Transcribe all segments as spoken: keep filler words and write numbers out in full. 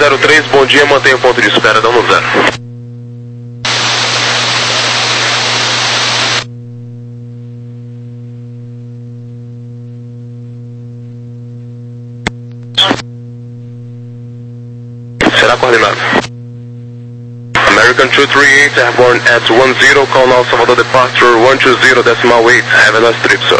zero três, bom dia, mantenha o ponto de espera, dando zero. Será coordenado. American two three eight, airborne at one zero, call now Salvador departure one two zero decimal eight, have a nice trip, sir.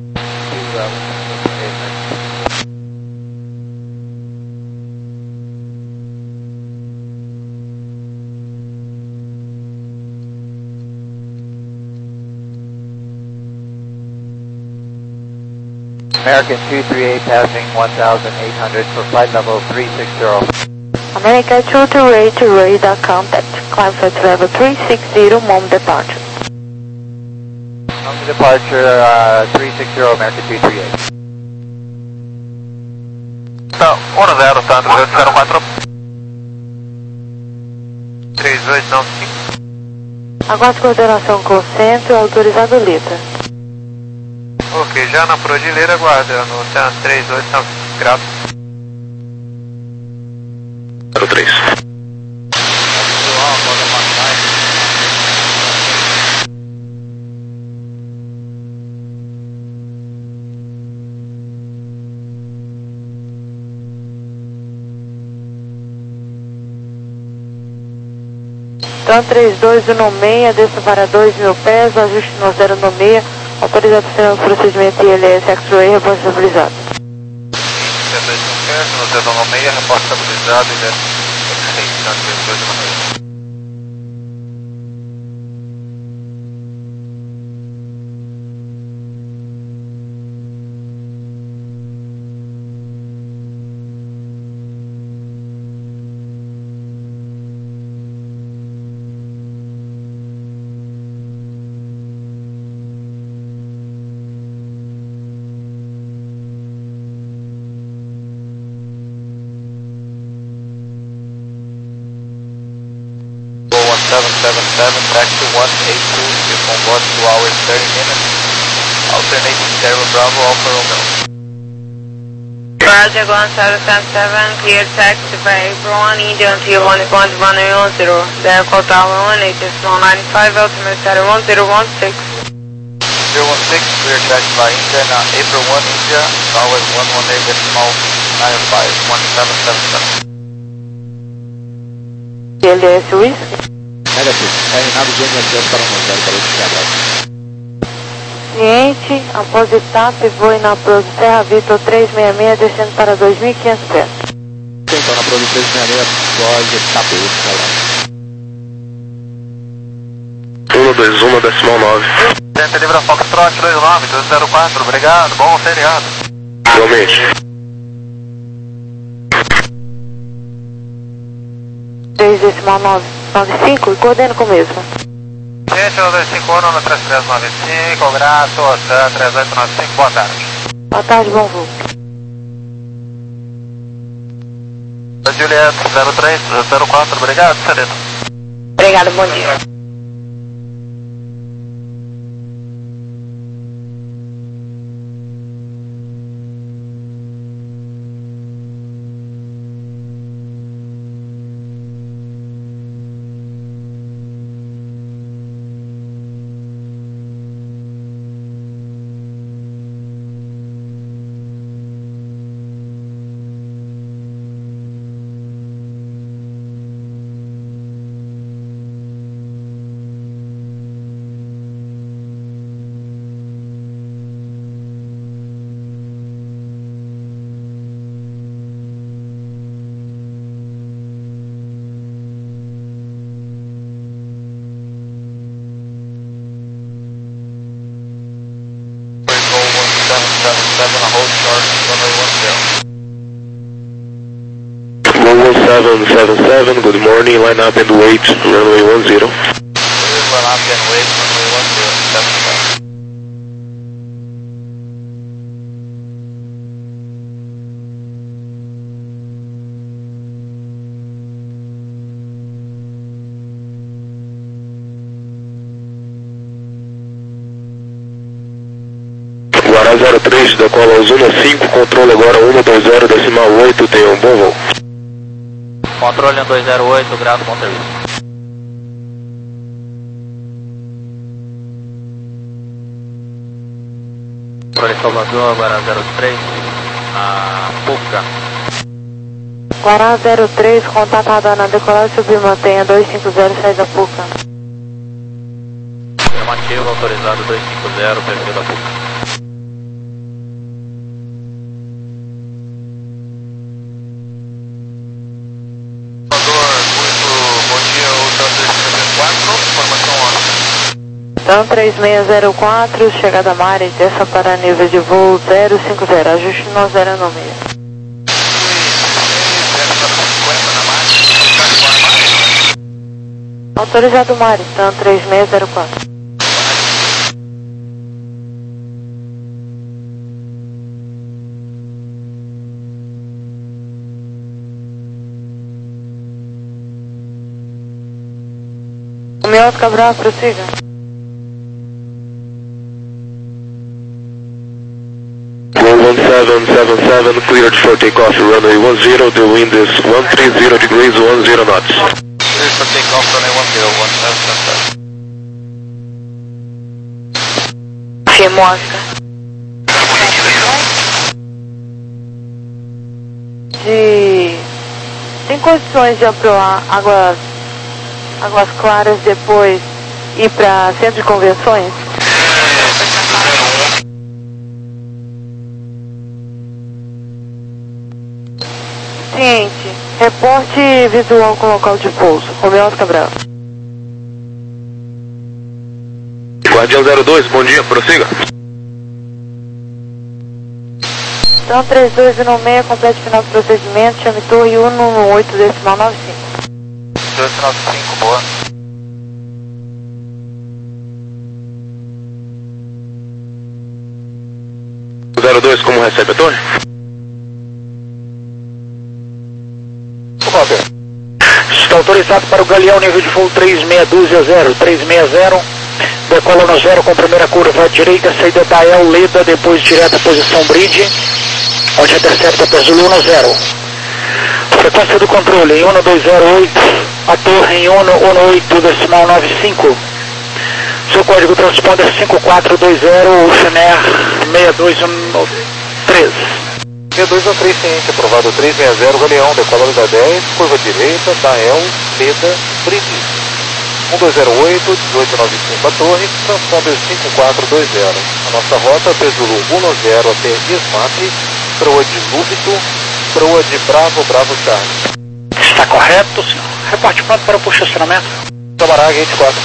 American two three eight passing one thousand eight hundred for flight level three six zero. American two two eight radar contact, climb flight level three six zero, moment departure. Moment departure uh, three six zero, American two three eight. Tá, um zero, tá, trezentos e quatro. três dois nove cinco. Aguarde coordenação com o centro, autorizado Lita. Ok, já na Prodilheira, aguarda no Oceano três dois nove cinco graus. zero três. Então três dois no seis, desça para dois mil pés, ajuste no zero no seis, autorizado o procedimento I L S X-Ray, reposto estabilizado. três dois no seis, no zero no seis, reposto estabilizado e desce X-Ray, três dois no seis. seven seven seven, back to one eight two, skip on board two hours thirty minutes, alternating Sierra Bravo, Alfa Romeo. Roger, one seven seven seven, clear taxi for April one, India until one point one one zero, then call tower one, H S one nine five, altimeter status one zero one six. zero one six, clear taxi by India, now April one, India, tower one one eight decimal nine five, one seven seven seven. I L S Whisky. Negativo, terminado de M S S para o zero, para o Chicago. Cliente, após etapa, voe na Prodo Serra Vitor trezentos e sessenta e seis, descendo para dois mil e quinhentos pés. Então, na Prodo trezentos e sessenta e seis, pode etapa um dois um decimal nove. Gente, livra Foxtrot dois nove, dois zero quatro, obrigado, bom feriado. Igualmente. três decimal nove nove cinco e coordena com o mesmo. Gente, um dois cinco um, no três três nove cinco, graças, Oceano três oito nove cinco, boa tarde. Boa tarde, bom voo. Juliette zero três zero quatro, obrigado, Celito. Obrigado, bom dia. one seven seven seven, good morning, line up and wait, runway one zero. Line up and wait, runway one zero, seven five. Guará zero três, decola Zona cinco, controle agora um dois zero decimal oito, tenha um bom voo. Controle um dois zero oito, grave bom serviço. Controle Salvador, agora zero três, a Puca. Guará zero três, contato radar na decolagem, subir mantenha dois cinco zero, saída Puca. Afirmativo, autorizado dois cinco zero, perfil da Puca. Então três seis zero quatro, chegada a Mari, desça para nível de voo zero cinco zero, ajuste no zero no meio. Autorizado Mari, então três seis zero quatro. O meu Cabral, prossiga. one seven seven seven, cleared for takeoff, runway one zero, the wind is one three zero degrees, one zero knots. Cleared for takeoff, runway one zero, one seven seven seven. Firmo Oscar. De... Tem condições de aprovar águas, águas claras depois ir para centro de convenções? Ciente, reporte visual com local de pouso. Romeu Cabral. Guardião zero dois, bom dia, prossiga. Então três dois um seis, complete final do procedimento, chame torre cento e dezoito, decimal noventa e cinco. dois nove cinco, boa. zero dois, como recebe a torre? Está autorizado para o Galeão, nível de voo três seis doze zero, três seis zero, decola no zero com primeira curva à direita, saída da El Leda, depois direta posição bridge, onde intercepta Pesul um zero. Frequência do controle em um dois zero oito, a torre em um um oito, decimal noventa e cinco. Seu código transponder cinco quatro dois zero, Chener seis dois um três. seis dois um três, ciente, aprovado três seis zero, Galeão, decola da dez, curva direita, Dael, Leda, Bride. um dois zero oito, dezoito noventa e cinco a torre, transponder cinco quatro dois zero. A nossa rota, Pesulo um zero até Ismap, proa de Lúbito, proa de Bravo, Bravo Charlie. Está correto, senhor. Reporte pronto para o posicionamento. Camará, Gate quatro.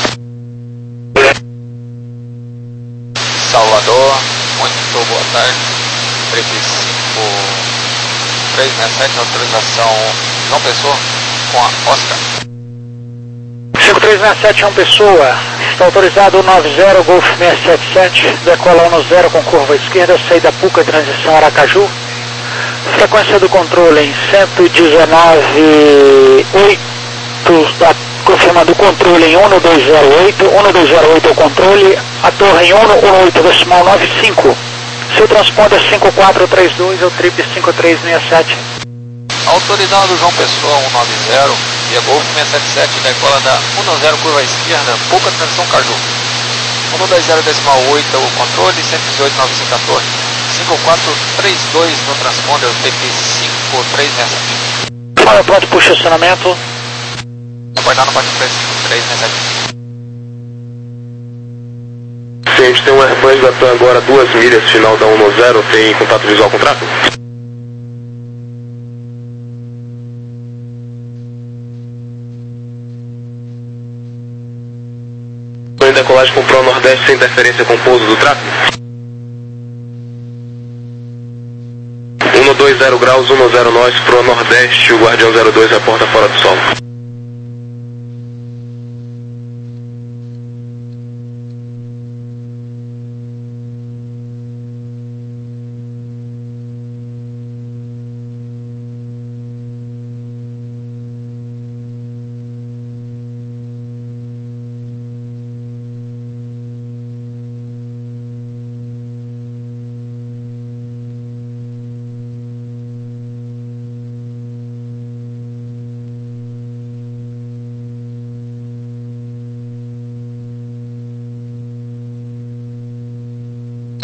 Salvador, muito boa tarde. três cinco três seis sete, autorização João Pessoa com a Oscar. cinco três seis sete, João Pessoa, está autorizado nove zero, Golf seis sete sete, decola um zero com curva esquerda, saída Puca, transição Aracaju. Frequência do controle em cento e dezenove oito, confirmando o controle em um dois zero oito, um dois zero oito é o controle, a torre em um um oito, decimal noventa e cinco. Seu transponder cinco quatro três dois, é o trip cinco três seis sete. Autorizado João Pessoa um nove zero, via Golf seis sete sete, decola da um zero curva esquerda, Puca, transição Caju. um dois zero decimal oito o controle, cento e dezoito noventa e cinco a torre. cinco quatro três dois no transponder, o T P cinco três seis sete. Fala pronto para o estacionamento. Aguardar no baixo cinco três seis sete. Sim, a gente tem um Airbus Latam agora duas milhas, final da um zero, tem contato visual com o tráfego? Em decolagem com o Pro Nordeste sem interferência com o pouso do tráfego? um dois zero graus, um zero nós, Pro Nordeste, o Guardião zero dois reporta fora do solo.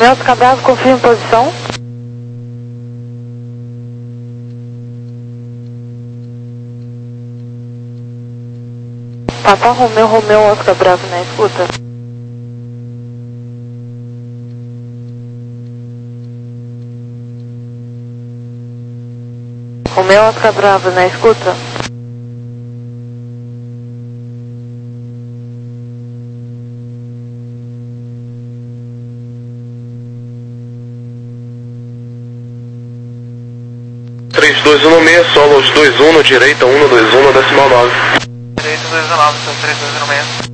Romeu Oscar Bravo, confirme posição. Papa Romeu, Romeu Oscar Bravo na escuta. Romeu Oscar Bravo na escuta. três dois um seis, solo aos dois um, direita um dois um, decimal nove. Direita dois um nove, três dois um seis.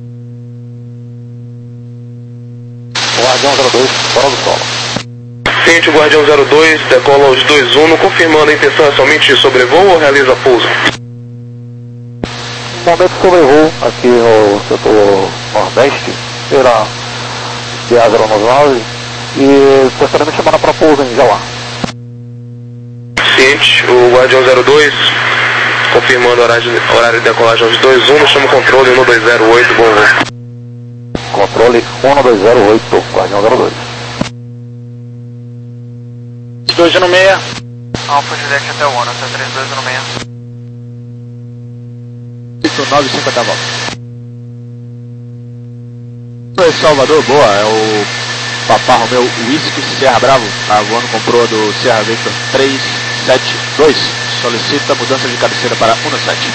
Guardião zero dois, fora do solo. Ciente, Guardião zero dois, decola aos dois um, confirmando a intenção é somente de sobrevoo ou realiza pouso? No momento sobrevoo aqui no setor nordeste, pela C A zero nove nove, e gostaria de chamar para pouso em Jauá. Ciente, o Guardião zero dois, confirmando o horário de, horário de decolagem aos dois um, chama o controle um dois zero oito, bom voo. Controle um dois zero oito, Guardião zero dois. dois um seis. Alfa Juliette até o ONU, até três dois um seis. nove cinco da volta. Oi, Salvador, boa, é o Papa Romeu Whisky Serra Bravo, tá voando com proa do Serra Victor três sete dois, solicita mudança de cabeceira para um sete.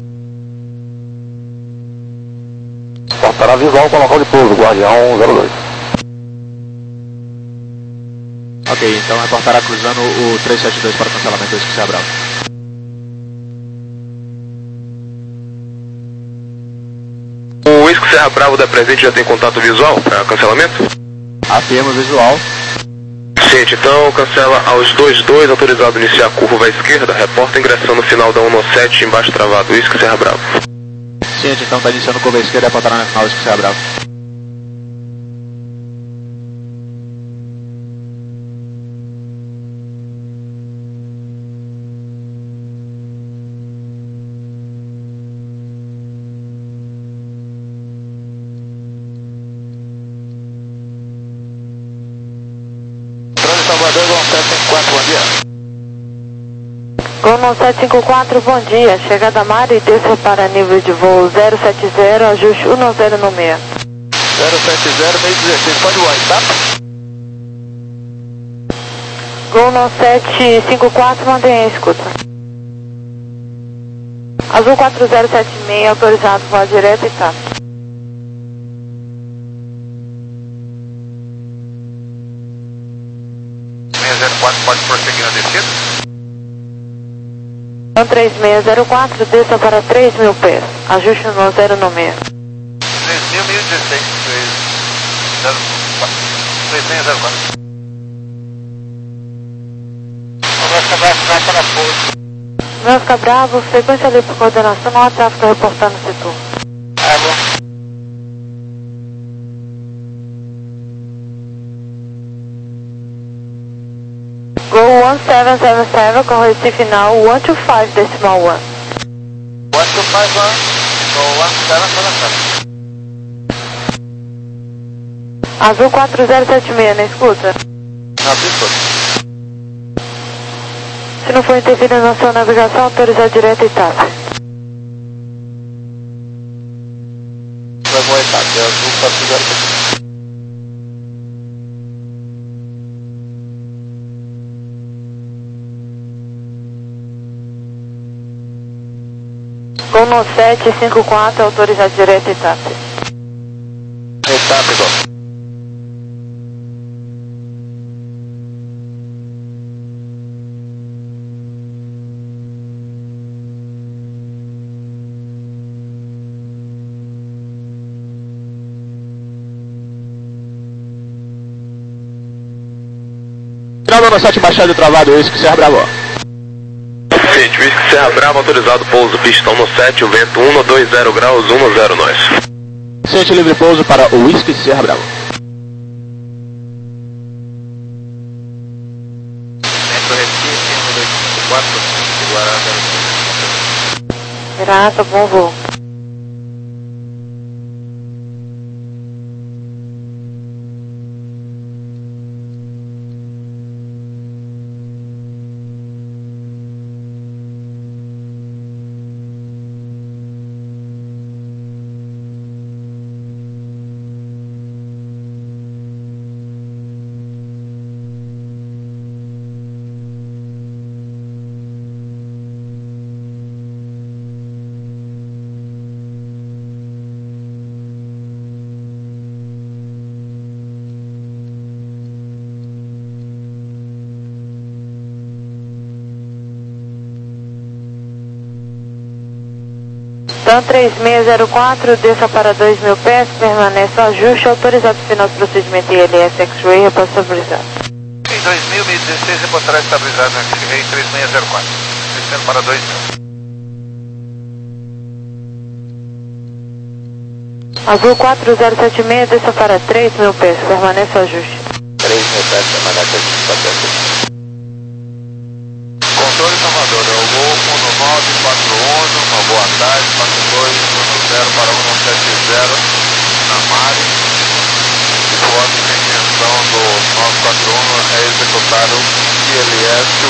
Portará visual com local de pouso, Guardião zero dois. Ok, então reportará cruzando o três sete dois para o cancelamento do Whisky Serra Bravo. O Whisky Serra Bravo da presente já tem contato visual para cancelamento? Afirma visual. Ciente, então cancela aos dois dois, autorizado a iniciar a curva à esquerda, reporta ingressando no final da um sete, embaixo travado, Whisky Serra Bravo. Ciente, então está iniciando curva à esquerda e reportará na final do Whisky Serra Bravo. Gol sete cinco quatro, bom dia. Chegada a Mari, desça para nível de voo zero sete zero, ajuste um zero no meio. zero sete zero, meio dezesseis, pode voar, tá? Gol sete cinco quatro, mantenha a escuta. Azul quatro zero sete seis, autorizado voar direto e tá. seis zero quatro, pode prosseguir na descida? três seis zero quatro, desça para três mil pés. Ajuste no zero no meio. três mil, mil e dezesseis, três seis zero quatro. Oscar Bravo, vai para pouso. Meu Oscar Bravo, frequência ali por coordenação, não há tráfego reportando o setor. Ah, bom. Gol um sete sete sete, com recife final um dois cinco decimal um. um dois cinco um, Gol um sete sete sete. Azul quatro zero sete seis, na escuta? Na pista. Se não for interferir na sua navegação, autorizar direto e TAP. Vai voar em TAP, é azul quatro zero sete seis. Gol sete cinco quatro, autorizar direto e TAP. Etapa, igual. Final do sete, baixado travado, Whisky Serra Bravo. Ciente, Whisky Serra Bravo, autorizado pouso, pistão no sete, o vento um dois zero graus, um zero nós. Ciente, livre pouso para o Whisky Serra Bravo. Centro Recife, um dois cinco quatro, Guará zero cinco. Pirata, bom voo. Dan três seis zero quatro, desça para dois mil pés, permanece no ajuste, autorizado final do procedimento I L S X-Ray, repouso estabilizado. Em dois mil, mil e dezesseis, reportará estabilizado no X-Ray três seis zero quatro, descendo para dois mil. Azul quatro zero sete seis, desça para três mil pés, permanece no ajuste. três mil pés, permanece ajuste. Controle Salvador, é o Gol um nove quatro um, uma boa tarde, quatro dois um zero para um sete zero na Mari. E foto de intenção do nove quatro um é executar o I L S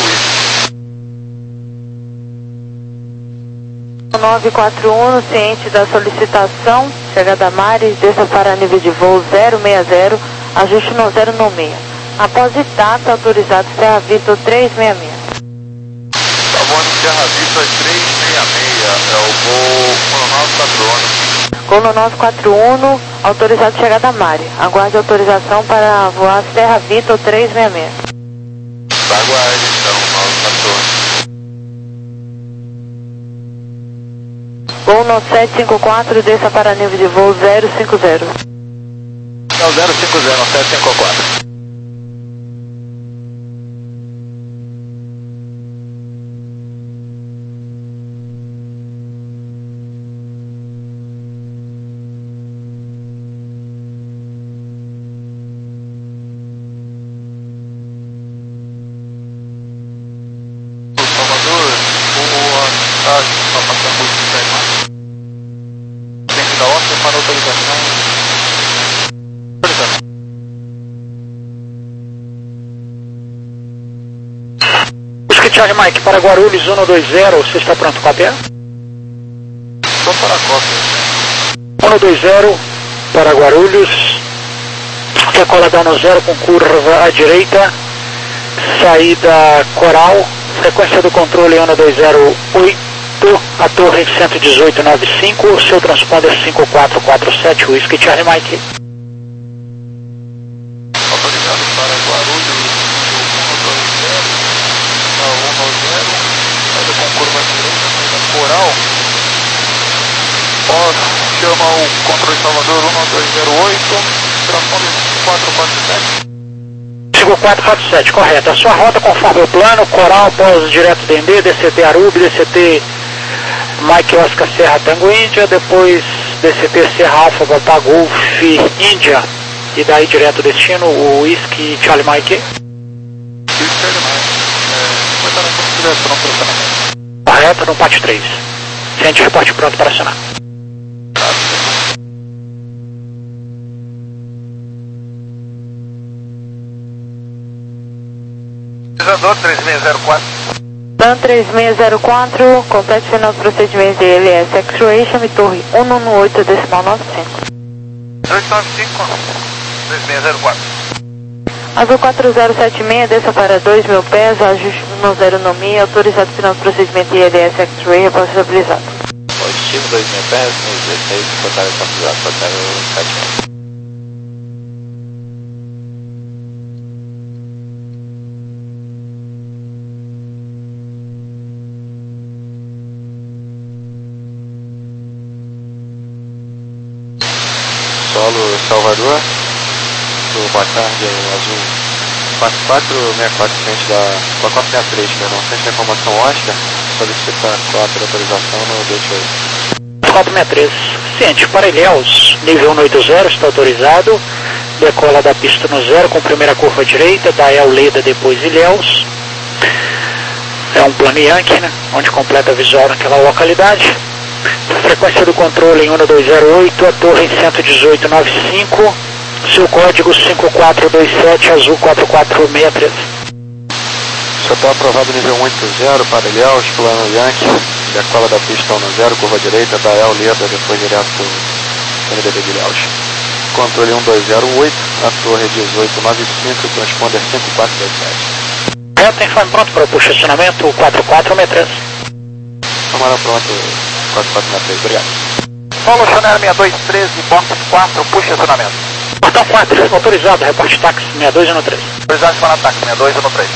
Whisky. nove quatro um, ciente da solicitação, chegada a Mari, desça para nível de voo zero seis zero, ajuste no zero no meia. Após Itata, autorizado Serra Vitor três seis seis. Voando Serra Vitor três seis seis, é o Gol um nove quatro um. Gol no nove quatro um, autorizado chegada a Mari. Aguarde autorização para voar Serra Vitor três seis seis. Aguarde então, nove quatro um. Gol no sete cinco quatro, desça para nível de voo zero cinco zero. É o zero cinco zero, sete cinco quatro. Charlie Mike para Guarulhos um dois zero, você está pronto para copiar? Estou para a cópia. um dois zero para Guarulhos, decola da um zero com curva à direita, saída Coral, frequência do controle um dois zero oito, a torre cento e dezoito noventa e cinco, seu transponder cinco quatro quatro sete, Whisky Charlie Mike. Autorizado para Guarulhos saída com curva à direita, saída Coral. Posso chamar o controle Salvador um dois zero oito, transponder cinco quatro quatro sete. cinco quatro quatro sete, correto. A sua rota conforme o plano, Coral, pós direto D D, D C T Arubi, D C T Mike Oscar Serra Tango Índia, depois D C T Serra Alfa Papa Golf Índia, e daí direto destino, o Whisky Charlie Mike. Whisky Charlie Mike, é, vai estar na configuração para o acionamento. Correto, no P A T três. Ciente, reporte pronto para acionar. Utilizador três seis zero quatro. Dan três seis zero quatro, complete final do procedimento de I L S X-Ray, chame torre um um oito decimal nove cinco. oito nove cinco, três seis zero quatro. Azul quatro zero sete seis, desça para dois mil pés, ajuste no zero no Mi, autorizado final do procedimento de I L S X-Ray, repouso estabilizado. Positivo dois mil pés, no dezesseis, botaram configurado para o sete seis. Solo Salvador, boa tarde, Azul quatro quatro seis quatro, frente da quatro seis três, perdão, frente da informação Oscar, solicita quatro autorização no D oito. quatro seis três, ciente, para Ilhéus, nível um oito zero, está autorizado, decola da pista no zero com primeira curva à direita, da El Leda, depois Ilhéus, é um plano Yankee, né, onde completa visual naquela localidade. Frequência do controle em um dois zero oito, a torre em cento e dezoito noventa e cinco, seu código cinco quatro dois sete, azul quatro quatro seis três. Só está aprovado nível um oito zero para Ilhéus, plano Yankee, decola da pista um zero, curva direita, da El Leda, depois direto N D B de Ilhéus. Controle um dois zero oito, a torre dezoito noventa e cinco, transponder cinco quatro dois sete. Reto, informe pronto para o posicionamento quatro quatro seis três. Tomara pronto. quatro quatro seis três, obrigado. Paulo Chanel seis dois um três, box quatro, puxa acionamento. Portão quatro, autorizado, reporte táxi seis dois um três. Autorizado para ataque seis dois um três.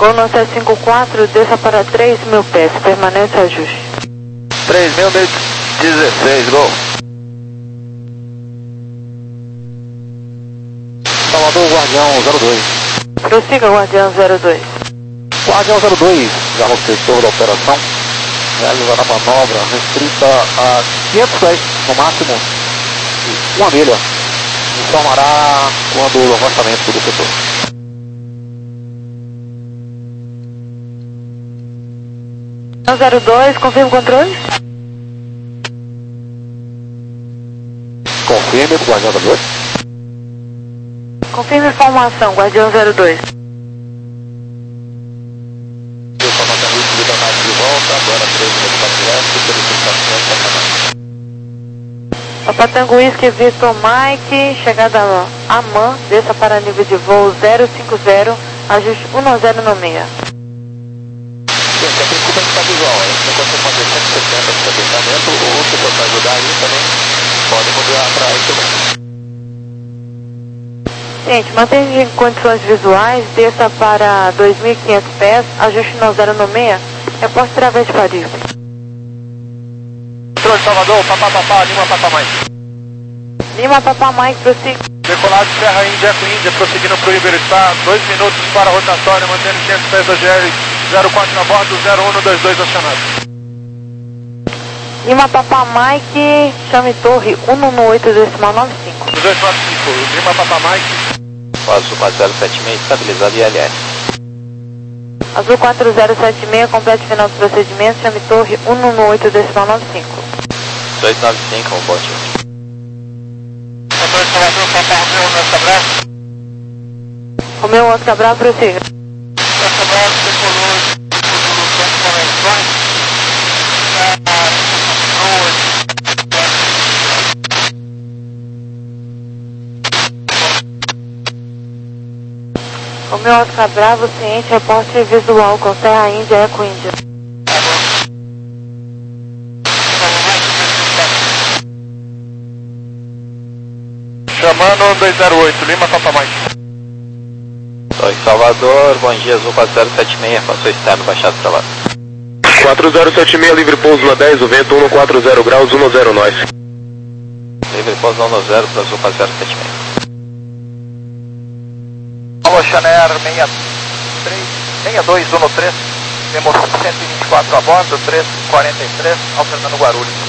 Gol no sete cinco quatro, desça para três mil pés, permanente ajuste. três mil, dezesseis, gol. Salvador, Guardião zero dois. Prossiga, Guardião zero dois. Guardião zero dois, já no setor da operação, realizará a manobra restrita a quinhentos pés, no máximo, e uma milha. Informará quando o afastamento do setor. zero dois, confirma o controle. Confirme, Guardião zero dois. Confirme a informação, Guardião zero dois. Papa Tango Whisky Victor Mike, chegada a Amman, desça para nível de voo zero cinco zero, ajuste um zero no meia. Gente, a preocupa está visual, a gente não consegue fazer cento e setenta de atentamento, ou se for para ajudar aí também, pode mudar para aí também. Gente, mantenha em condições visuais, desça para dois mil e quinhentos pés, ajuste um zero no meia, reporte através de Paris. Controle Salvador, papá, papá, Lima, papá, Mike. Lima, papá, Mike, prossiga. Decolado Serra Índia, Eco Índia, prosseguindo para o Iberostar, dois minutos para a rotatória, mantendo quinhentos pés da G L zero quatro na bordo, zero um no dois dois acionado. Lima, papá, Mike, chame torre um um oito decimal nove cinco. dois quatro cinco, Lima, papá, Mike. Azul quatro zero sete seis, estabilizado I L S. Azul quatro zero sete seis, complete final do procedimento, chame torre um um oito decimal nove cinco. dois nove cinco, um bote. Romeu Oscar Bravo, prossiga. Oscar Bravo, decolou, solução de convenções. Romeu Oscar Bravo, ciente, reporte visual com Serra Índia, Eco Índia. Chamando dois zero oito, Lima, Papa Mike. Estou em Salvador, bom dia, Azul quatro zero sete seis, passou externo, baixado travado. quatro zero sete seis, livre pouso na dez, o vento um quatro zero graus, um zero nós. Livre pouso um zero para Azul quatro zero sete seis. Oceanair seis dois um três, temos cento e vinte e quatro a bordo, três quarenta e três, alternando Guarulhos.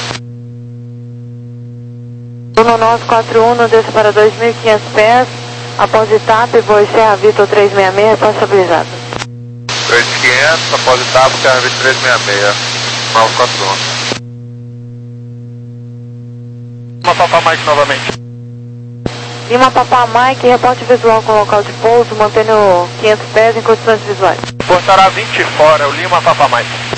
um nove quatro um, desce para dois mil e quinhentos pés, após etapa, voo Serra Vitor trezentos e sessenta e seis, repórte estabilizado. três mil e quinhentos, após etapa, Serra Vitor trezentos e sessenta e seis, nove quatro um. Uma Papa Mike novamente. Lima, Papá Mike, reporte visual com local de pouso, mantendo quinhentos pés em condições visuais. Portará vinte fora, o Lima, Papa Mike.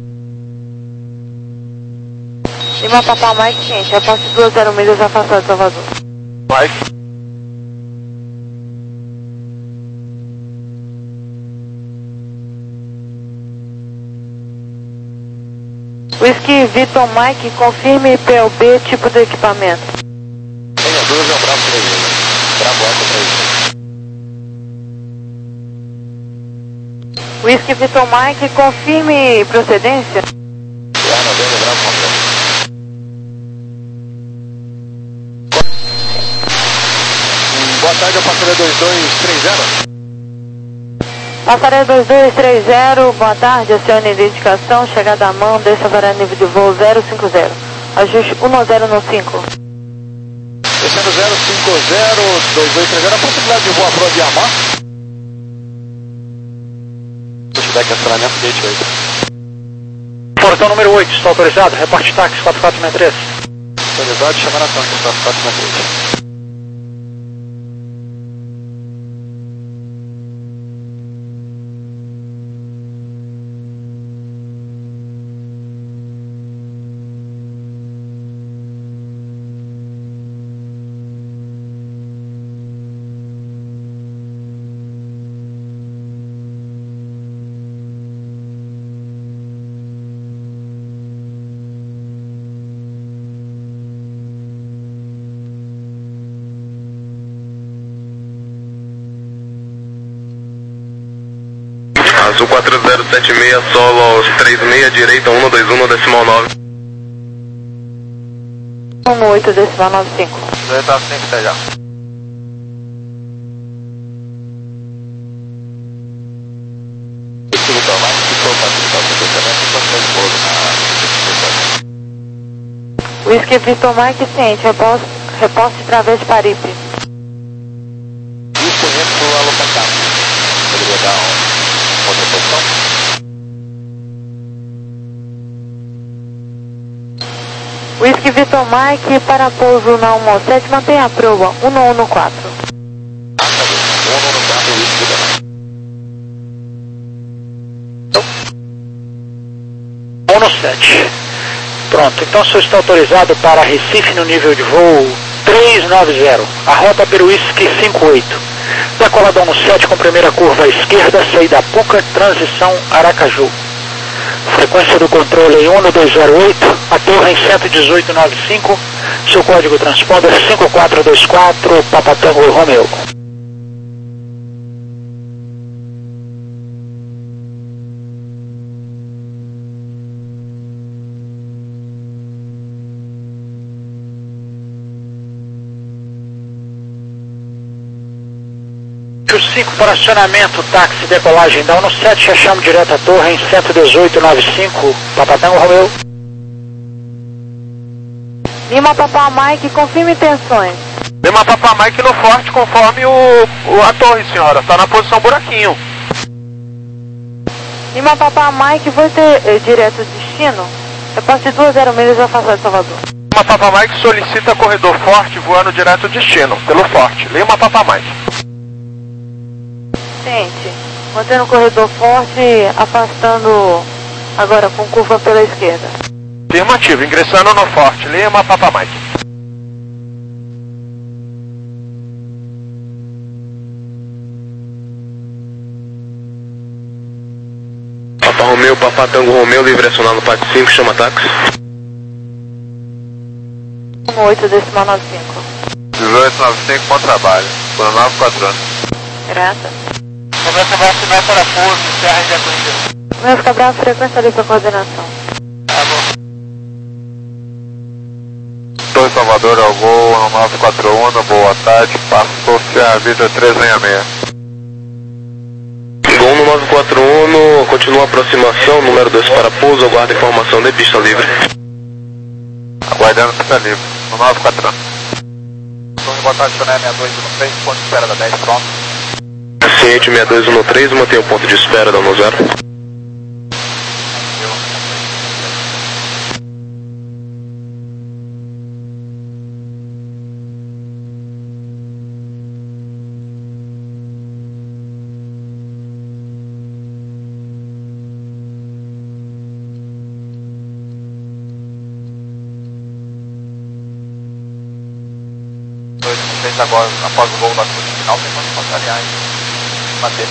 Lima, Papá Mike, ciente, reporte duas zero milhas afastado de Salvador. Mike. Whisky Vitor Mike, confirme P L B, tipo de equipamento. Tenha doze, é um Bravo três um. Bravo Alfa três um. Whisky Vitor Mike, confirme procedência. É, novembro, Bravo completo. Boa tarde, eu passarei dois dois três zero. Passarela dois dois três zero, boa tarde, acione identificação, chegada à mão, desça para nível de voo zero cinco zero. Ajuste um zero no cinco. Descendo zero cinco zero, dois dois três zero, a possibilidade de voar para o Amman? Pushback acionamento gate oito. Portão número oito, está autorizado, reporte táxi quatro quatro seis três. Autorizado, chamar a táxi quatro quatro seis três. Isso, quatro zero sete seis, solo três seis, direita um dois um, decimal nove. um oito, decimal nove cinco. dois nove cinco, até já. Whisky Victor Mike ciente, reposte, reposte través de Paripe. Isso dentro do alocatado. Poderia dar uma outra posição? Whisky Victor Mike para pouso na um sete, mantenha a proa um um no quatro. Ah, tá bem. um no quatro, Whisky Victor Mike. um no sete. Pronto, então o senhor está autorizado para Recife no nível de voo trezentos e noventa, a rota Peruísque cinquenta e oito. Decolada no sete com primeira curva à esquerda, saída Puca, transição Aracaju. Frequência do controle um dois zero oito, a torre em cento e dezoito ponto noventa e cinco, seu código transponder cinco quatro dois quatro, Papa Tango Romeo. cinco para acionamento, táxi, decolagem da um sete, achamos direto a torre em cento e dezoito ponto noventa e cinco, Papatango Romeu. Lima Papa Mike, confirme intenções. Lima Papa Mike no forte conforme o, o, a torre, senhora, está na posição buraquinho. Lima Papa Mike, vou ter eh, direto destino? Reposte duas zero milhas afastado de Salvador. Lima Papa Mike solicita corredor forte voando direto destino, pelo forte. Lima Papa Mike. Ciente, mantendo o corredor forte, afastando agora com curva pela esquerda. Afirmativo, ingressando no forte, Lima Papa Mike. Papa Romeu, Papa Tango Romeu, livre acionar no P A C cinco, chama táxi. um oito, decimal nove cinco. dezoito nove cinco, bom trabalho. Por nove quatro anos. Graças. Começa abaixo, mais parafuso, encerra e já corrida. Meus Cabral, frequência ali para coordenação. Tá bom. Torre Salvador ao voo, no nove quatro um, boa tarde, passou Serra Vitor trezentos e sessenta e seis. Gol no nove quatro um, continua a aproximação, número dois para pouso, aguarda informação de pista livre. Aguardando pista livre, no nove quatro um. Torre, boa tarde, Soné sessenta e dois um três, ponto de espera da dez, pronto. Ciente sessenta e dois um três, mantém o ponto de espera da um zero. Agora, após o voo da curva final, tem quantos contrariar em bater.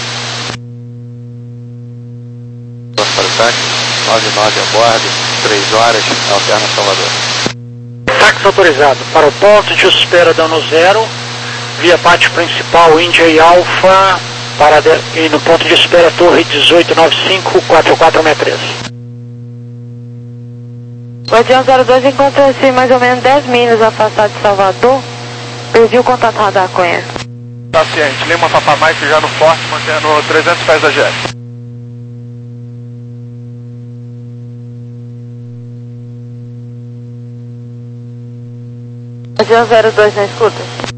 Para o táxi, nove nove a bordo, três horas, alterna Salvador. Táxi autorizado para o ponto de espera da um zero, via pátio principal Índia e Alfa, para de, e no ponto de espera Torre dezoito nove cinco, quatro quatro seis três. Guardião zero dois encontra-se mais ou menos dez milhas afastado de Salvador. Perdi o contato radar com ele. Tá ciente, Lima Papa Mike já no forte, mantendo trezentos pés da G S. Guardião zero dois na escuta.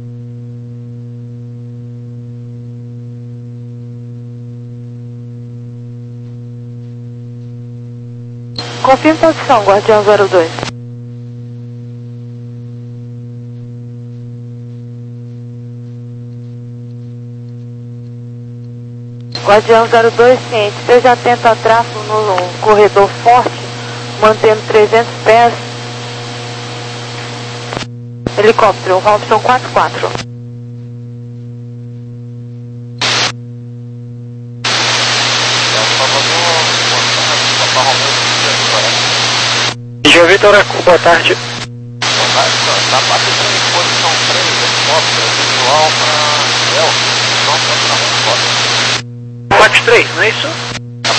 Confirme posição, Guardião zero dois. Guardião zero dois, ciente, esteja atento a tráfego no corredor forte, mantendo trezentos pés. Helicóptero, Robson quatro quatro. Índia Vitor, boa tarde. Na parte de posição três, helicóptero, visual para Delta, não para um foto. Parte três, não é isso?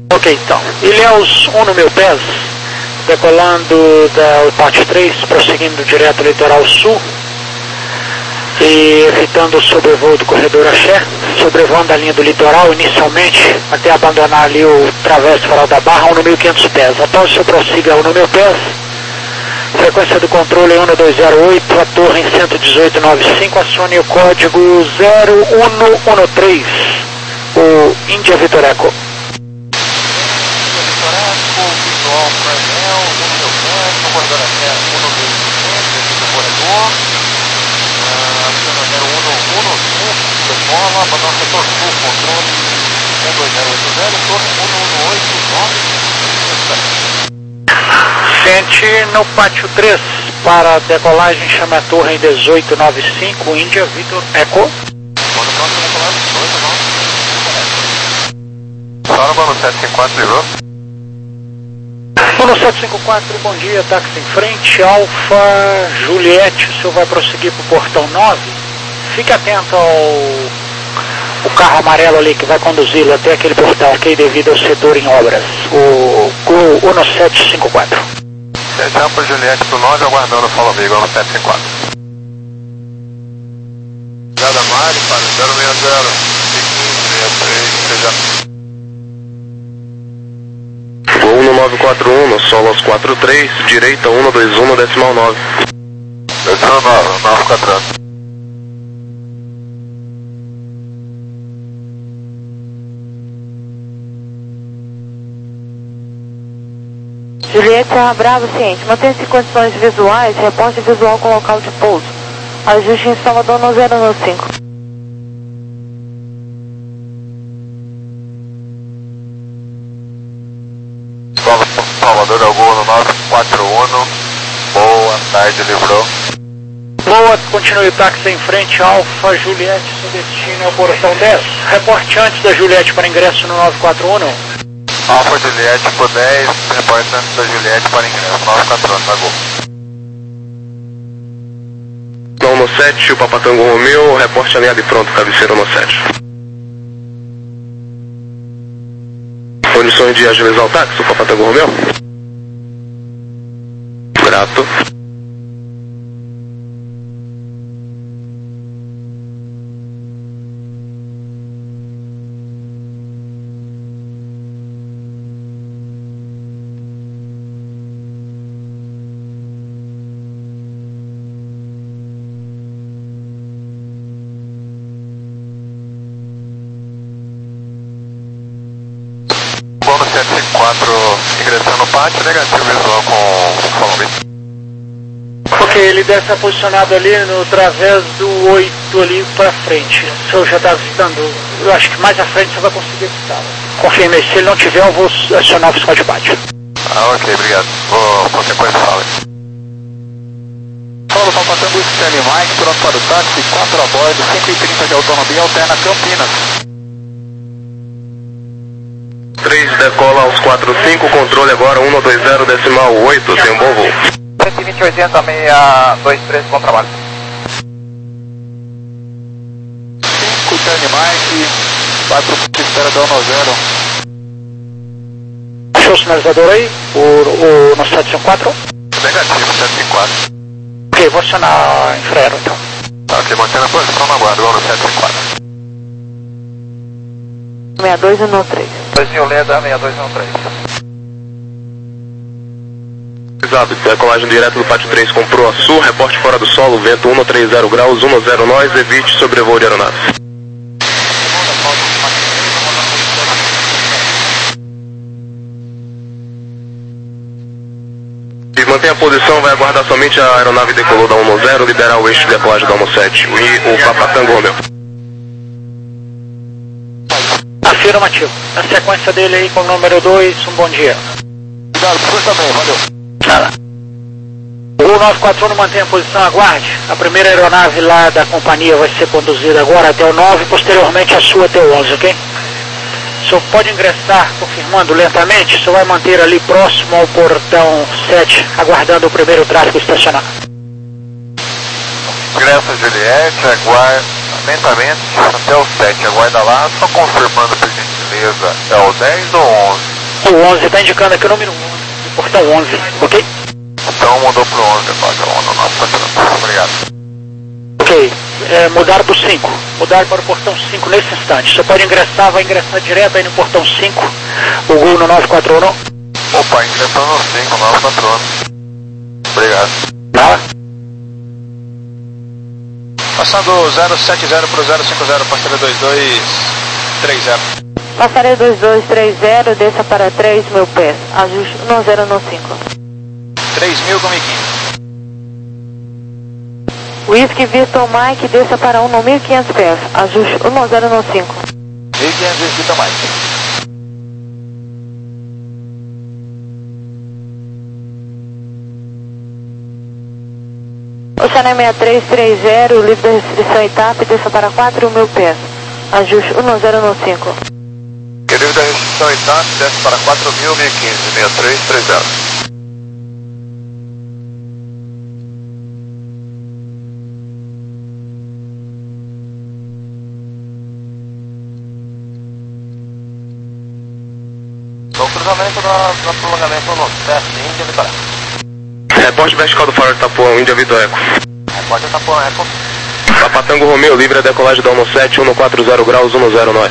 Ok, então. Ilhéus um no meu pés, decolando da parte três, prosseguindo direto litoral sul e evitando o sobrevoo do corredor Axé, sobrevoando a linha do litoral inicialmente até abandonar ali o travesso farol da Barra, um no mil e quinhentos pés. Após o seu prossiga um no meu pés, frequência do controle um dois zero oito, a torre em cento e dezoito nove cinco, acione o código zero um um três, o Índia Vitor Eco. Visual para Anel, um no meu pé, no corredor Axé, um no mil e quinhentos, evita o corredor. Zero um um sul, decola, abandono setor sul, controle um dois zero oito zero, torre um um oito nove. Sente no pátio três, para decolagem, chama a torre em dezoito nove cinco, Índia Vitor Eco. Quando próximo decolagem, dezoito nove cinco. Sora no sete cinco quatro, livrou? No sete cinco quatro, bom dia, táxi em frente, Alfa Juliette, o senhor vai prosseguir para o portão nove. Fique atento ao o carro amarelo ali que vai conduzi-lo até aquele portão, ok, devido ao setor em obras, o Gol um sete cinco quatro. sete Alfa Juliette pro nove, aguardando o follow amigo, um sete cinco quatro. Obrigado, Mari, para zero seis zero, seis três, seja. Gol no nove quatro um, no solo aos quatro três, direita um dois um no decimal nove. Decimal nove, nove quatro. Juliette Serra Bravo, ciente. Mantenha-se em condições visuais, reporte visual com local de pouso. Ajuste em Salvador no zero um cinco. Salvador ao Gol no nove quatro um, boa tarde, livrou. Boa, continue o táxi em frente, Alfa Juliette, seu destino é o portão dez. Reporte antes da Juliette para ingresso no nove quatro um, não. Alfa Juliette por dez, reporte antes da Juliette para ingresso, nove quatro um, tá Gol. Então no sete, o Papatango Romeu, reporte alinhado e pronto, cabeceira no sete. Condições de agilizar o táxi, o Papatango Romeu? Grato. Bom no sete cinco quatro, ingressando no pátio, negativo visual com o follow. Ok, ele deve estar posicionado ali no través do oito ali para frente. O senhor já está visitando, eu acho que mais à frente você vai conseguir visitá-lo. Confirme, se ele não tiver, eu vou acionar o fiscal de pátio. Ah, ok, obrigado. Vou, qualquer coisa fala. Paulo, Papatango Stanley Mike, pronto para o táxi, quatro a bordo, cinco e trinta de autonomia, alterna Campinas. três decola aos quatro cinco, controle agora um dois zero decimal oito, tem um bom voo. cento e vinte, oitenta, seis dois três, bom trabalho. cinco, Stanley Mike, vai para o espera da um zero. Achou o sinalizador aí? O, o no sete cinco quatro? Negativo, sete cinco quatro. Ok, vou acionar em Frero então. Ok, mantendo a posição na guarda, no sete cinco quatro. seis dois um três. dois Violeta, seis dois um três. Exato, decolagem direto do pátio três com proa sul, reporte fora do solo, vento um três zero graus, um zero nós, evite sobrevoo de aeronave. Se mantém a posição, vai aguardar somente a aeronave decolou da um zero, liberar o eixo de decolagem da um sete e o Papatango Romeu. Afirmativo. Na sequência dele aí com o número dois, um bom dia. Obrigado, por também, valeu. Nada. O nove quatro um mantém a posição, aguarde. A primeira aeronave lá da companhia vai ser conduzida agora até o nove, posteriormente a sua até o onze, ok? O senhor pode ingressar, confirmando lentamente, o senhor vai manter ali próximo ao portão sete, aguardando o primeiro tráfego estacionar. Ingressa Juliette, aguarda lentamente até o sete, aguarda lá, só confirmando por gentileza, é o dez ou onze? O onze, está indicando aqui o número onze, portão onze, ok? Então mudou pro onze, decola no nove quatro um. Obrigado. Ok, é, mudaram para o cinco, mudaram para o portão cinco nesse instante. Você pode ingressar, vai ingressar direto aí no portão cinco, o Gol no nove quatro um. Opa, ingressando no cinco, nove quatro um. Obrigado. Tá? Passando zero sete zero para o zero cinco zero, passaria dois dois três zero. Passaria dois dois três zero, desça para três mil pés, ajuste um zero no cinco. três mil com mil e quinze. Whisky Victor Mike, desça para um no mil e quinhentos pés, ajuste um zero no cinco. mil e quinhentos Victor Mike. Oceané seis três três zero, livre da restrição I T A P, desça para quatro mil pés, ajuste um zero no cinco. Livre da restrição I T A P, desce para quatro mil, mil e quinze, seis três três zero. O cruzamento da, da prolongamento no sete, Índia Vitória. Reporte vertical do Faro de Itapuã, Índia Vitor Eco. Reporte Itapuã Eco. Papa Tango Romeo, livre a decolagem da um sete, um quatro zero graus, um zero nós.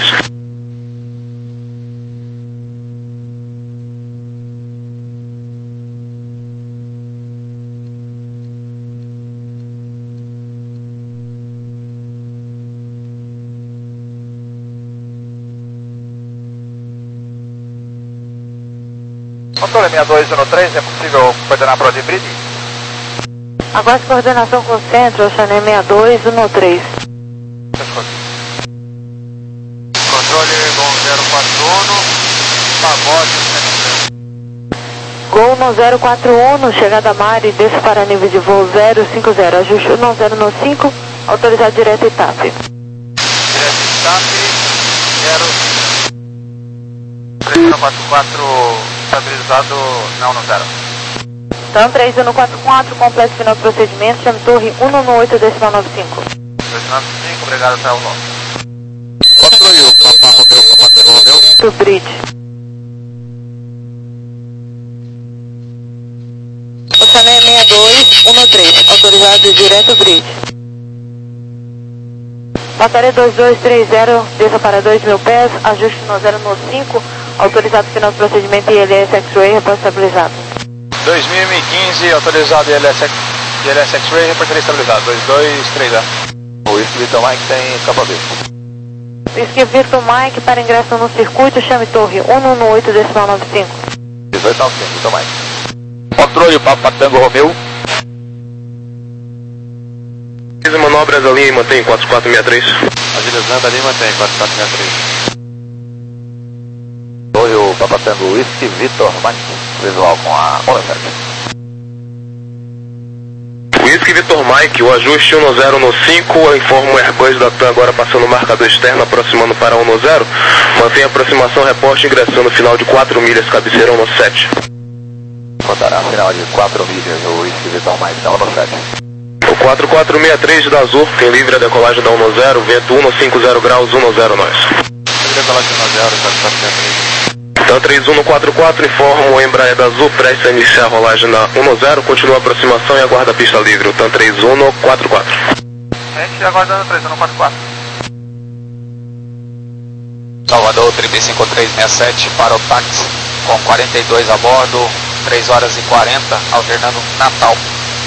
Controle seis dois um três, é possível coordenar para o Odebrid? Agora coordenação com o centro, Oceané seis dois um três. Controle Gol zero quatro um, pagode Gol no zero quatro um, chegada a Mari, desça para nível de voo zero cinco zero, ajuste um zero no cinco, autorizado direto I T A P. Direto I T A P, zero três um quatro quatro, estabilizado, não, no zero. Então três um quatro quatro, completo final do procedimento, chame torre um um oito decimal nove cinco. dois nove cinco, obrigado, até o nove. Controle o Papa Romeu, Papa Tango Romeu. To bridge. Oceané seis dois um três, autorizado direto bridge. Passaria dois dois três zero, desça para dois mil pés, ajuste no zero no cinco, autorizado final do procedimento I L S X-Ray, repórter estabilizado. dois mil e quinze, autorizado I L S X-Ray, reportaria estabilizado, dois dois três zero. O Whisky Vitor Mike tem capa B. Whisky Victor Mike, para ingresso no circuito, chame torre um um oito decimal nove cinco. dezoito nove cinco, Vitor Mike. Controle o Papa Tango Romeu. Fiz manobras ali e mantém quatro quatro seis três. Agilizando ali, mantém quatro quatro seis três. Torre o Papa Tango Whisky Vitor Mike, visual com a Onda sete. Whisky Vitor Mike, o ajuste um zero no cinco, eu informo o Airbus da TAM agora passando o marcador externo, aproximando para um zero. Mantém a aproximação, reporte ingressando final de quatro milhas, cabeceira um sete. Contará final de quatro milhas, o Whisky Vitor Mike, da um sete. O quatro quatro seis três da Azul, tem livre a decolagem da um zero, vento um cinco zero graus, um zero nós. Decolagem um zero, quatro quatro seis três. Então três um quatro quatro, informo o Embraer da Azul, prestes a iniciar a rolagem na um zero, continua a aproximação e aguarda a pista livre. O TAM três um quatro quatro. A gente aguardando três um quatro quatro. Salvador trinta e cinco três seis sete para o táxi, com quarenta e dois a bordo, três horas e quarenta, alternando Natal.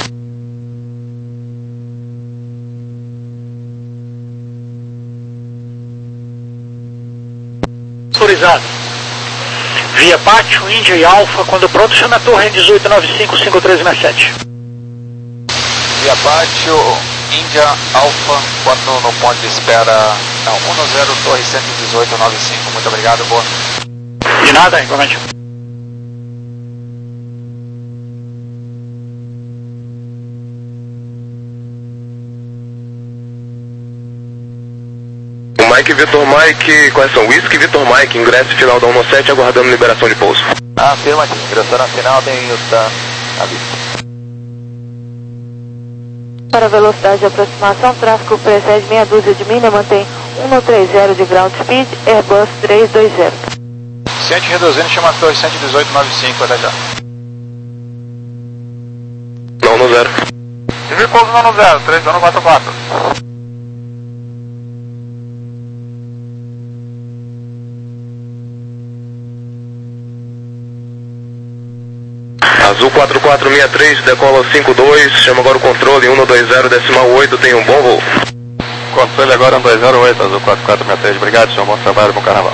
Autorizado. Via Pátio, Índia e Alfa, quando pronto, chama a torre em dezoito nove cinco, cinco três seis sete. Via Pátio, Índia, Alfa, quando no ponto de espera, não, um zero, torre cento e dezoito nove cinco, muito obrigado, boa. De nada, igualmente. Mike Vitor Mike, quais são? Whisky Vitor Mike, ingresso final da um sete, aguardando liberação de pouso. Afirmativo, ingressando na final, tem o TAM à vista. Para velocidade de aproximação, tráfego precede meia dúzia de milha, mantém um três zero de ground speed, Airbus três dois zero. suficiente, reduzindo, chama a torre cento e dezoito noventa e cinco, até já. Não no zero. Tive pouso não no zero, três um quatro quatro. Azul quatro quatro seis três, decola cinco dois, chama agora o controle um dois zero decimal oito, tem um bom voo. Controle agora um dois zero oito, Azul quatro quatro seis três, obrigado, senhor, bom trabalho, bom carnaval.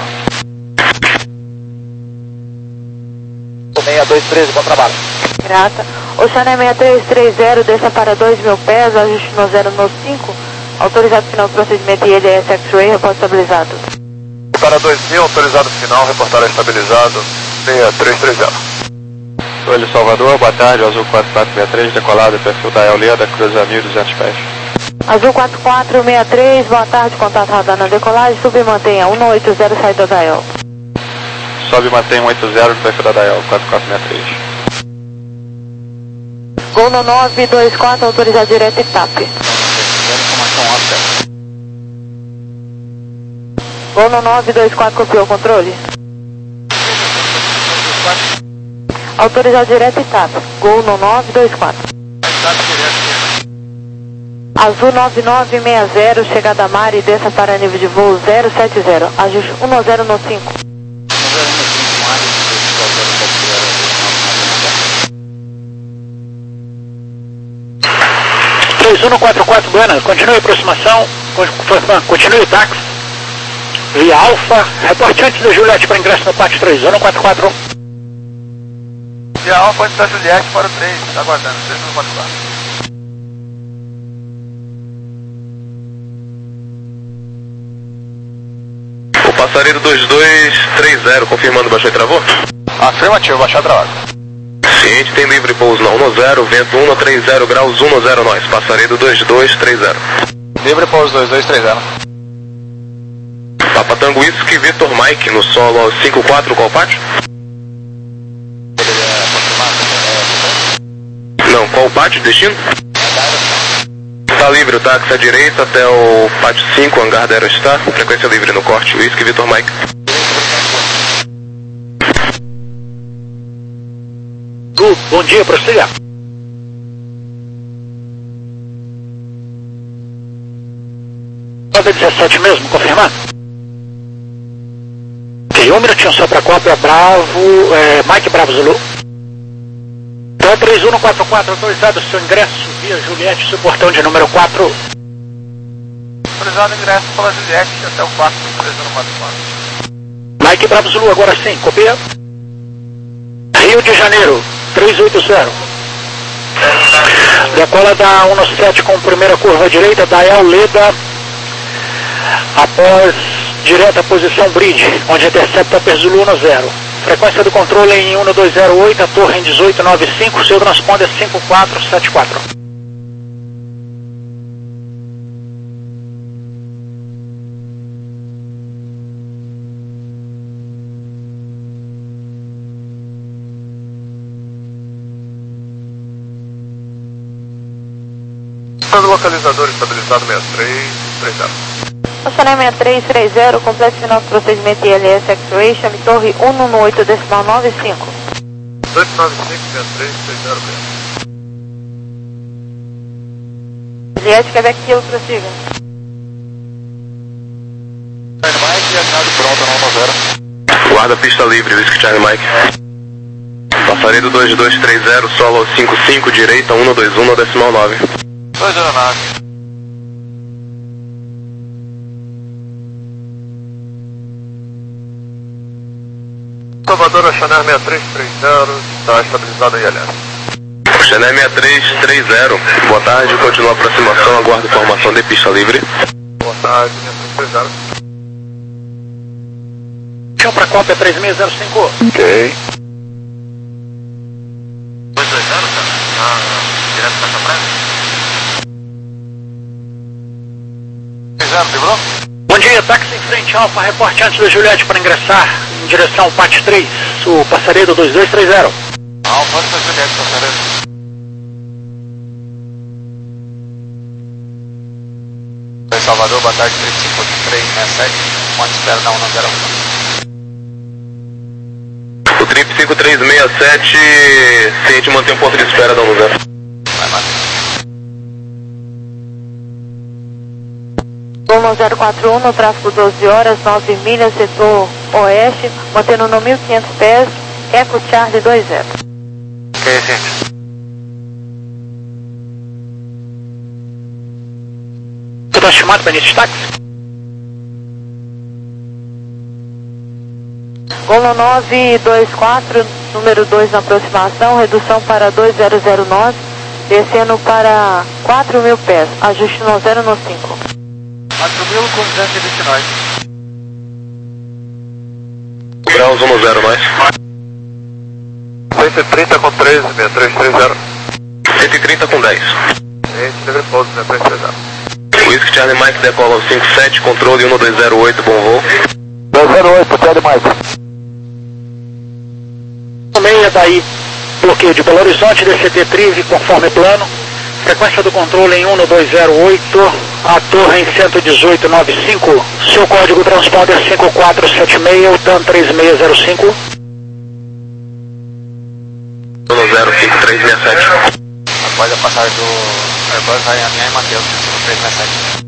seis dois três, bom trabalho. Grata. Oceané seis três três zero, desça para dois mil pés, ajuste no zero no cinco. Autorizado final do procedimento I L S X-Ray, reporte estabilizado. Para dois mil, autorizado final, reportar estabilizado, seis três três zero. Olho Salvador, boa tarde, Azul quatro quatro seis três, decolado, perfil da Eoleda, cruza mil e duzentos pés. Azul quatro quatro seis três, boa tarde, contato radar na decolagem, sub e mantenha um oito zero, saída da E L. Sobe e mantém um oito zero no perfil da E L, quatro quatro seis três. Gol no nove dois quatro, autorizado direto e T A P. Gol no nove dois quatro, copiou o controle. Autorizado direto e T A P. Gol no nove dois quatro. Azul nove nove seis zero, chegada a mar e desça para nível de voo zero sete zero. Ajuste um zero no cinco. três um quatro quatro, Buena, continue a aproximação, continue táxi, via Alfa, reporte antes da Juliette para ingresso no pátio três um quatro quatro. Via Alfa antes da Juliette para o três, está aguardando, três um quatro quatro. O passareiro dois dois três zero, confirmando, baixou e travou? Afirmativo, baixou e travado. Ciente, tem livre pouso não no zero, vento um três zero graus, um zero nós, passareiro dois dois três zero. Livre pouso dois dois três zero. Papa Tango Whisky, Vitor Mike, no solo cinco quatro, qual pátio? Não, qual pátio, destino? Está livre o táxi à direita até o pátio cinco, hangar da Aerostar, frequência livre no corte, Whisky, Vitor Mike. Gu, bom dia, prossiga. Roda dezessete mesmo, confirmar? Ok, um minutinho só para cópia, Bravo, é, Mike Bravo Zulu. Então três um quatro quatro, autorizado o seu ingresso via Juliette, seu portão de número quatro. Autorizado ingresso pela Juliette até o quarto, três um quatro quatro. Mike Bravo Zulu, agora sim, copia. Rio de Janeiro, três oito zero. Decola da um sete com primeira curva direita da Eoleda após direta posição bridge, onde intercepta Perzulu um zero. Frequência do controle em um dois zero oito, a torre em dezoito noventa e cinco, seu transponder cinco quatro sete quatro. Localizador estabilizado seis três três zero. Oceané seis três três zero, completo final do procedimento I L S X-Ray, chame torre um um oito decimal nove cinco. dois nove cinco seis três três zero. Juliette, Quebec Kilo, prossiga. Mike e alinhado pronto, não zero. Guarda pista livre, Whisky Charlie Mike. Passareiro dois dois três zero, solo cinco cinco, direita um dois um decimal nove. dois aeronaves. Salvador, Oceané seis três três zero, está estabilizado em I L S. Oceané seis três três zero, boa tarde, continua a aproximação, aguardo informação de pista livre. Boa tarde, seis três três zero. Chão para cópia três seis zero cinco. Ok. dois dois zero, cara? Ah, direto para São Francisco. zero, livrou? Bom dia, táxi em frente Alfa, reporte antes da Juliette para ingressar em direção ao pátio três, o passareiro dois dois três zero. Alfa antes da Juliette, passareiro. Em Salvador, boa tarde, três cinco três seis sete, ponto espera na um zero um. dois nove cinco seis três zero, Salvador, boa tarde, três cinco três seis sete, ponto espera na um zero um. cinco três seis sete, se a gente mantém um ponto de espera da um zero. Vai, vai. um zero quatro um no tráfego doze horas, nove milhas, setor oeste, mantendo no mil e quinhentos pés, Eco Charlie dois zero. Ok, gente. Tudo estimado para início de táxi? Golo nove dois quatro, número dois na aproximação, redução para dois zero zero nove, descendo para quatro mil pés, ajuste no zero no cinco. quatro mil com duzentos e vinte e nove. Graus um zero, nós. cento e trinta com treze, seis três três zero. cento e trinta com dez. Gente, livre pouso, seis três três zero. Whisky Charlie Mike decola cinco sete, controle um dois zero oito, bom voo. dois zero oito, Charlie Mike. Meia daí, bloqueio de Belo Horizonte, D C T Trive, conforme plano. Frequência do controle em um dois zero oito, a torre em cento e dezoito noventa e cinco. Seu código transponder cinco quatro sete seis, o T A M três seis zero cinco. um zero cinco três seis sete. Após a passagem do Airbus, vai alinhar em Mateus, cinco três seis sete.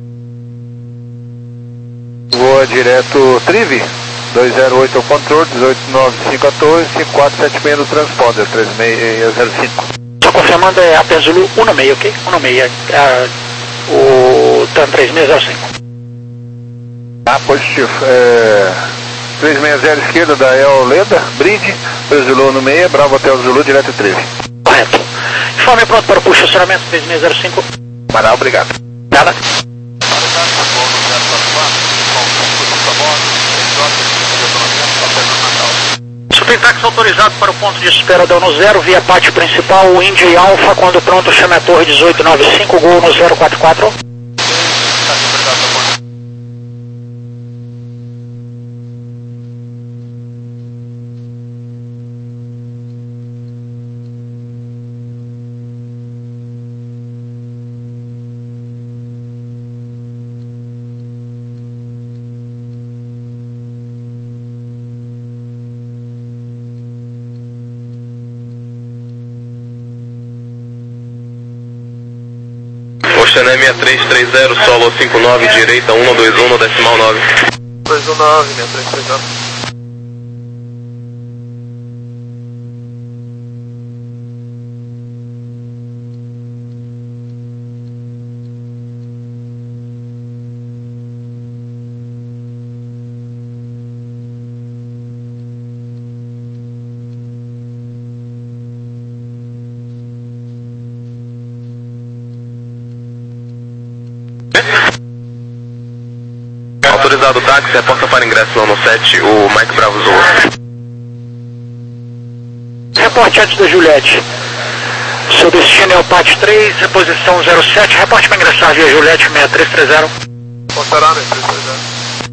Voa direto Trive, dois zero oito ao controle, dezoito noventa e cinco a torre, cinco quatro sete seis no transponder, três seis zero cinco. Só confirmando, é a P Zulu um seis, ok? um seis, é, o T A M três seis zero cinco. Ah, positivo. É, três seis zero esquerda da El Leda, Bridge, P Zulu no meio, Bravo Hotel Zulu, direto Trive. Correto. Informe pronto para o push estacionamento três seis zero cinco. Pará, obrigado. Nada. Supertaxi autorizado para o ponto de espera da um zero, via pátio principal, o Indy Alpha, quando pronto chame a torre dezoito noventa e cinco, Gol no zero quatro quatro. Oceané seis três três zero, solo cinco nove, direita um dois um, decimal nove. dois um nove, seis três três zero. Autorizado o táxi, reporta para ingresso no ano sete, o Mike Bravo Zulu. Reporte antes da Juliette. Seu destino é o P A T três, reposição zero sete, reporte para ingressar via Juliette seis três três zero. Postará, seis três três zero.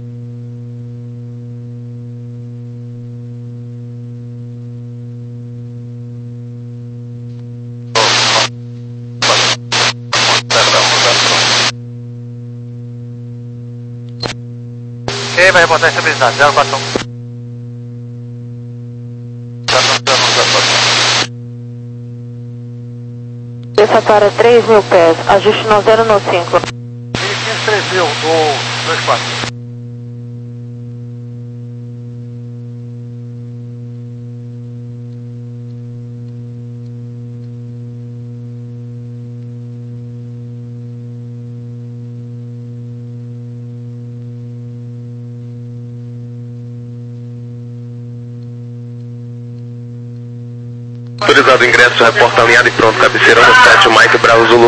Ok, vai reportar estabilidade, zero quatro um. Desça para três mil pés, ajuste no zero no cinco. mil e quinhentos, três mil, do dois quatro. Autorizado o ingresso, reporta alinhado e pronto, cabeceira no sete, o Mike Bravo Zulu.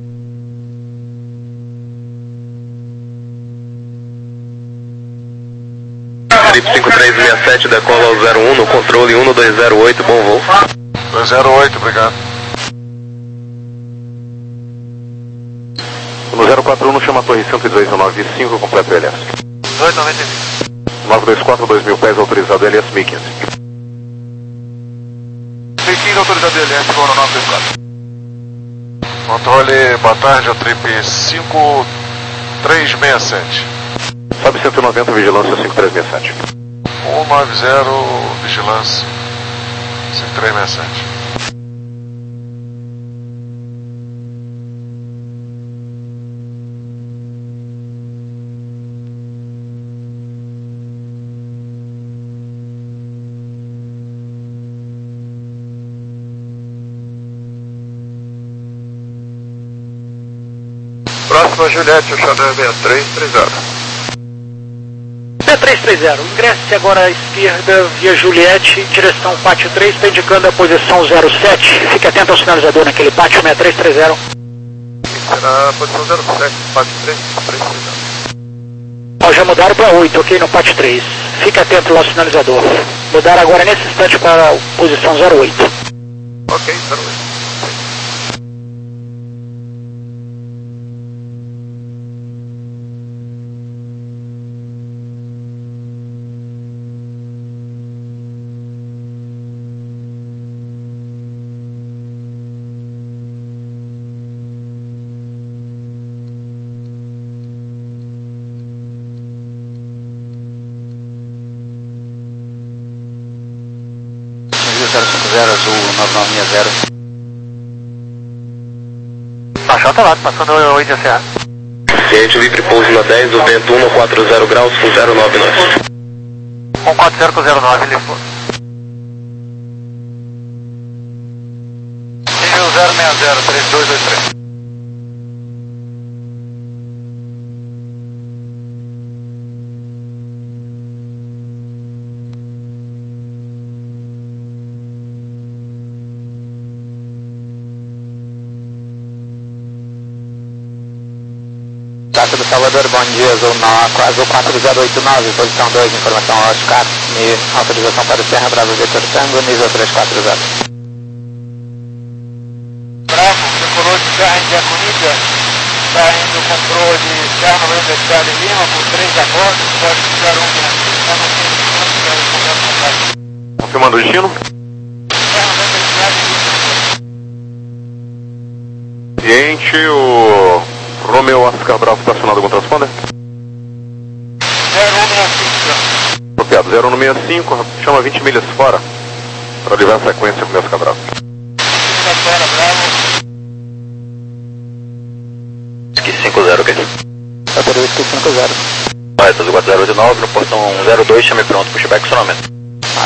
Trip cinco três seis sete, decola ao zero um, no controle um dois zero oito, bom voo. dois zero oito, obrigado. No zero quatro um, chama a torre cento e dois noventa e cinco, completo L S. dois noventa e cinco. nove dois quatro, dois mil pés, autorizado L S mil e quinze. mil e quinze, autorizado L S, gol no nove dois quatro. Controle, boa tarde, o trip cinco três seis sete. Sobe cento e noventa, vigilância cinco três seis sete. um nove zero, vigilância. cinco três seis sete. Próxima Juliette, o Xadrez seis três três zero. seis três três zero, ingresse agora à esquerda via Juliette, direção pátio três, está indicando a posição zero sete. Fique atento ao sinalizador naquele pátio seis três três zero. Será a posição zero sete, pátio três, três três zero. Ó, já mudaram para oito, ok, no pátio três. Fique atento lá ao sinalizador. Mudaram agora nesse instante para a posição zero oito. Ok, zero oito. zero cinco zero, azul nove nove seis zero. Baixou, tá lá, passando o oito C A. Ciente livre, pouso na dez, o vento um quatro zero graus com zero nove nós. um quatro zero com zero nove, ele foi. Nível zero seis zero, três dois dois três. Praça do Salvador, bom dia, azul, no, azul quatro zero oito nove, posição dois, informação Oscar, e autorização para o Serra Bravo Victor Tango, nível três quatro zero. Bravo, decolou de Serra em Diaconita, está indo, comprou de Serra noventa e sete em Lima, por três da bordo, pode zero um seis, está no centro de Santos, quero comprar o contato. Confirmando o destino? Serra noventa e sete em Lima. Ciente, o Romeo Oscar Bravo estacionado com transponder? zero um seis cinco. Apropriado, zero um seis cinco, chama vinte milhas fora, para livrar a sequência com o Oscar Bravo. Fora, Bravo. cinco zero, ok? Autorização Whisky cinco zero. Correto, quatro zero oito nove, no portão zero dois, chame pronto, pushback, funcionamento. Ah.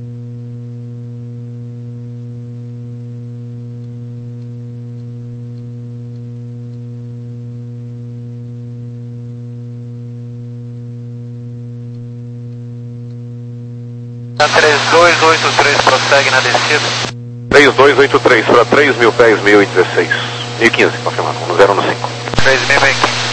três dois oito três, prossegue na descida. três dois oito três para três mil pés, mil e dezesseis. mil e quinze, confirmado, no zero um cinco. três mil e quinze.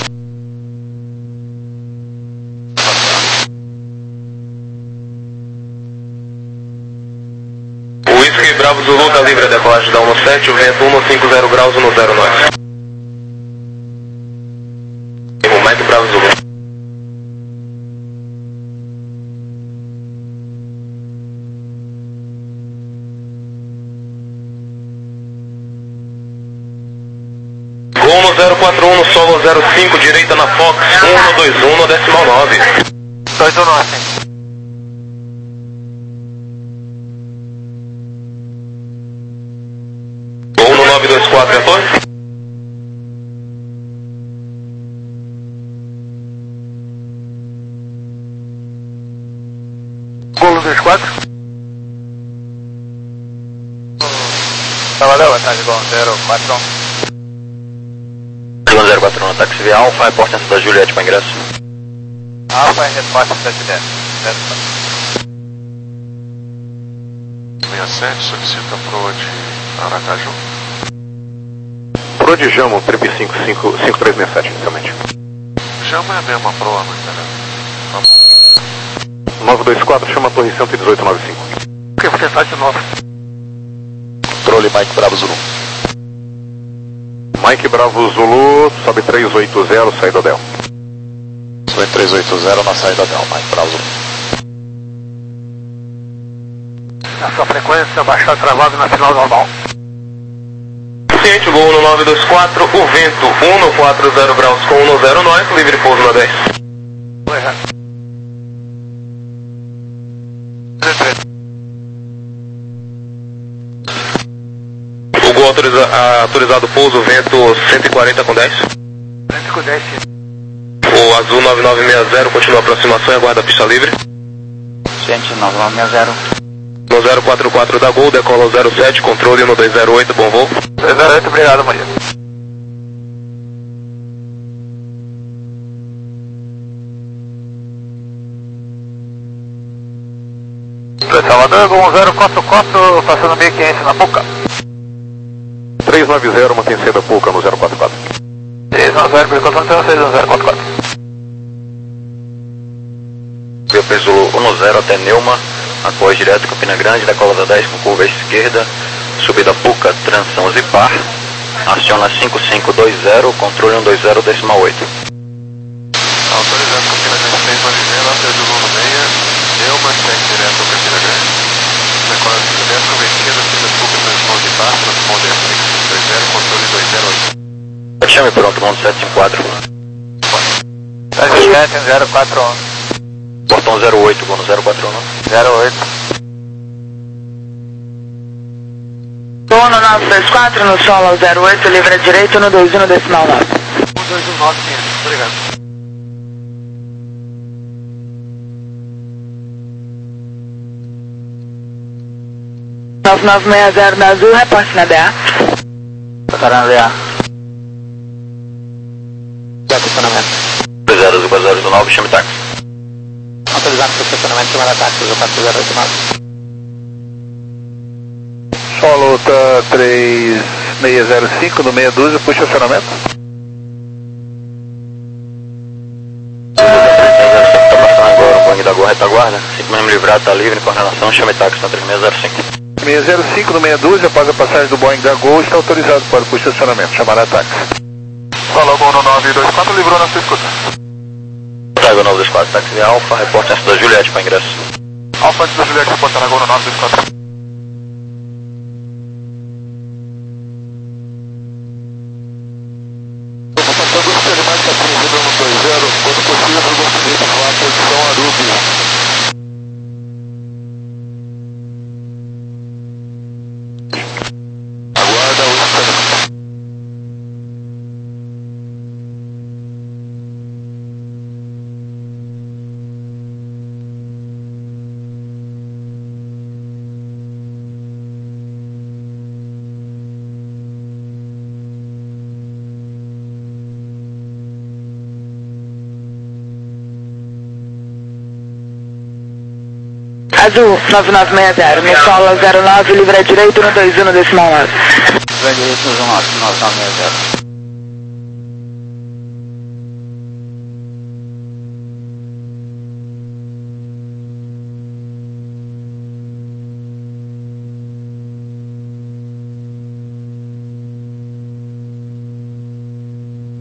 O Whisky Bravo Zulu tá livre a decolagem da um sete, o vento um cinco zero graus no zero nove. O Mike Bravo Zulu. Gol no zero quatro um, no solo zero cinco, direita na Fox, um no dois um no decimal nove. dois um nove. Gol no nove dois quatro, é torre? Gol no dois quatro. Salvador, boa tarde, bom, zero quatro um. zero quatro um, táxi via Alfa, reporte da Juliette para ingresso. Alfa e resposta sete dez. sessenta e sete, solicita Pro de Aracaju. Pro de Jamo, trip cinco cinco cinco três seis sete, inicialmente. Jamo é a mesma Pro, não entendeu? nove dois quatro, chama a torre cento e dezoito nove cinco. O que você faz de novo? Controle Mike Bravo Zulu. Mike Bravo Zulu, sobe três oito zero, saída Del. Sobe três oito zero na saída Del, Mike Bravo Zulu. A sua frequência baixar travado na final normal. Ciente, gol no nove dois quatro, o vento um no quatro zero graus com um no zero nove, livre pouso na dez. Foi errado. Tá autorizado o pouso, vento cento e quarenta com dez. cento com dez. O azul nove nove seis zero continua a aproximação e aguarda a pista livre. Gente, nove nove seis zero. No zero quatro quatro da Gol, decola zero sete, controle no dois zero oito, bom voo. dois zero oito, obrigado, Maria. Salvador, Gol zero quatro quatro, passando mil e quinhentos na Puca. três nove zero, mantém sendo a Puca no zero quatro quatro. três nove zero, percussão seis zero quatro quatro. Eu peso um zero até Neuma, após direto Campina Grande, decola da dez com curva à esquerda, subida Puca, transição Zipar, aciona cinco cinco dois zero, controle um dois zero decimal oito. Autorizado Campina Grande seis nove zero, até do nono seis, Neuma, segue direto Campina Grande, decola dez com a esquerda, subida Puca, transição Zipar, transição D S dois zero, controle dois zero oito. Chame pronto, mundo sete cinco quatro. sete zero quatro um. Portão zero oito, vou no zero quatro um. zero oito. Dono nove dois quatro no solo zero oito, livre à direita no dois um decimal nove. um dois um nove, obrigado. nove nove seis zero na azul, reporte na D A. Passará na D A. Estacionamento. dois zero zero zero nove, chame táxi. Autorizado para estacionamento, chamada táxi, quatro zero oito nove. Solo tá três seis zero cinco no meia dúzia, puxa estacionamento. Está passando agora o Boeing da Gol retaguarda. Assim que me livrar, está livre em coordenação, chame táxi na três seis zero cinco. seis zero cinco no meia dúzia, após a passagem do Boeing da Gol, está autorizado para o puxa estacionamento, chamada táxi. Falou, Gol no nove dois quatro, livrou na sua escuta. Trago nove dois quatro, táxi de Alfa, reporte antes da Juliette para ingresso. Alfa antes da Juliette, reportar na Gol no nove dois quatro. Passando os experimentos da Presida no dois zero, quando possível, gostaria de falar a posição Arubi. Aguarda o experimento. Azul nove nove seis zero, no solo zero nove, livre à direita no dois um decimal nove. Livre à direita no nove nove seis zero.